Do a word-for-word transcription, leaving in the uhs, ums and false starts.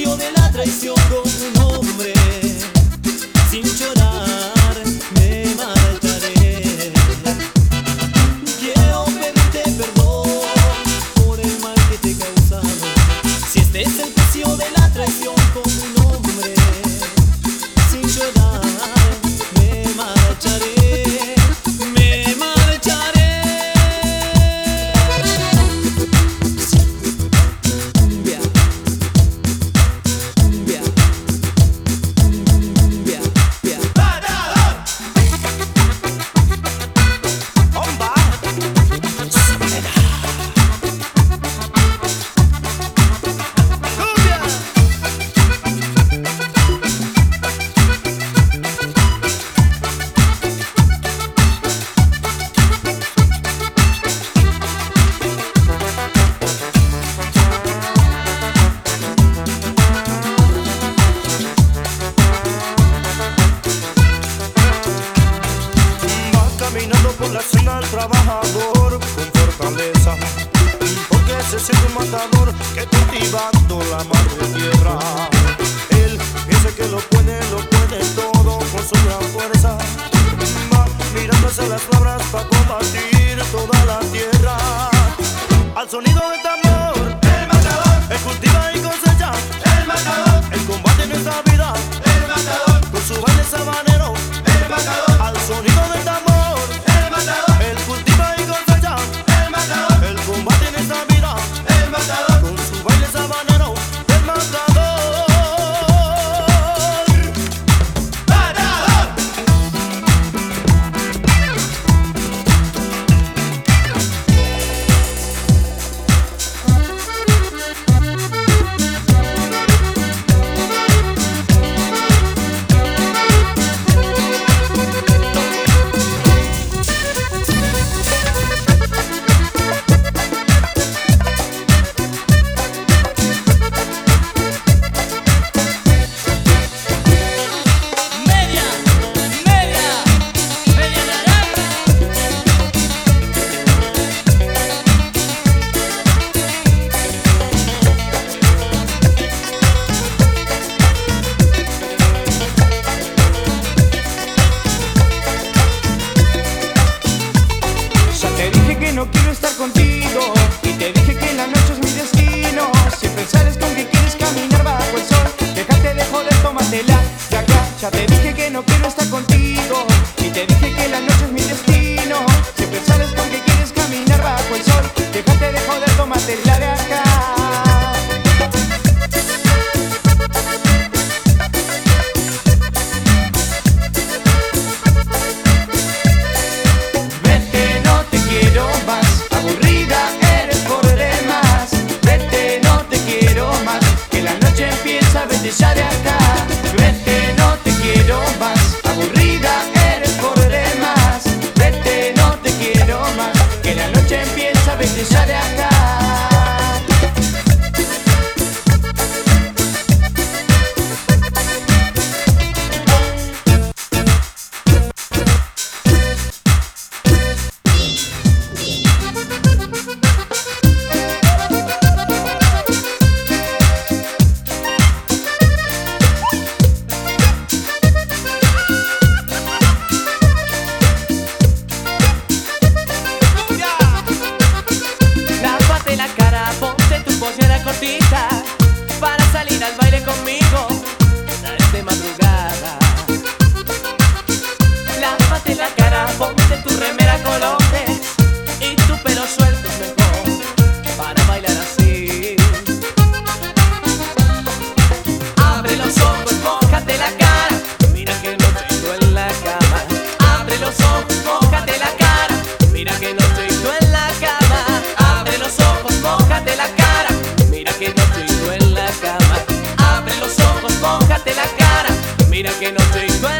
precio de la traición con un hombre. Sin llorar me marcharé. Quiero pedirte perdón por el mal que te he causado. Si este es el precio de la traición con un hombre, sin llorar me marcharé. Me marcharé. Cumbia, cumbia, cumbia, cumbia. ¡Matador! ¡Bomba! ¡Cumbia! Caminando por la senda del trabajador con fortaleza, porque se siente un matador que cultivando la madre tierra. Él piensa que lo puede, lo puede todo con su gran fuerza. Va mirando hacia las labras para combatir toda la tierra. Al sonido del tambor, el matador, él cultiva y cosecha. El matador, el combate en esta vida. El matador, con su baile sabanero. El matador, al sonido del tambor. El cultiva y cosecha. El matador. El combate en esta vida. El matador. Con su baile sabanero. El matador. ¡Matador! Media, media, media naranja. Ya te dije que no quiero estar contigo y te dije que la noche es mi destino. Siempre sales con que quieres caminar bajo el sol. Déjate de joder, tómatela de acá. Ya te dije que no quiero estar contigo y te dije que la noche es mi destino. Siempre sales con que quieres caminar bajo el sol. Déjate de joder, tómatela de acá. Vete, no te quiero más, aburrida eres por demás. Vete, no te quiero más, que la noche empieza, vete ya de acá. Vete, no te quiero más, aburrida eres por demás. Vete, no te quiero más, que la noche empieza, vete ya de acá. Lávate la cara, ponte tu pollera cortita para salir al baile conmigo. Es de madrugada. Lávate la cara, ponte tu remera colores y tu pelo suelto es mejor para bailar así. Abre los ojos, mójate la cara, mira que no tengo en la cama. Abre los ojos, mójate la cara, mira que no tengo en la cama. Abre los ojos, mójate la cara, mira que no tengo en la cama. Abre los ojos, mójate la cara, mira que no tengo en la cama.